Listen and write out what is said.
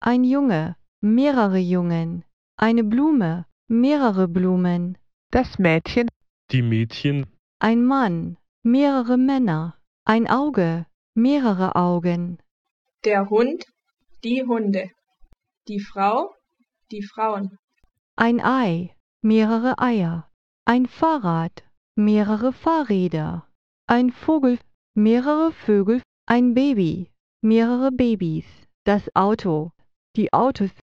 ein Junge, mehrere Jungen, eine Blume, mehrere Blumen, das Mädchen, die Mädchen, ein Mann, mehrere Männer, ein Auge, mehrere Augen, der Hund, die Hunde, die Frau, die Frauen, ein Ei, mehrere Eier, ein Fahrrad, mehrere Fahrräder, ein Vogel, mehrere Vögel, ein Baby, mehrere Babys, das Auto, die Autos,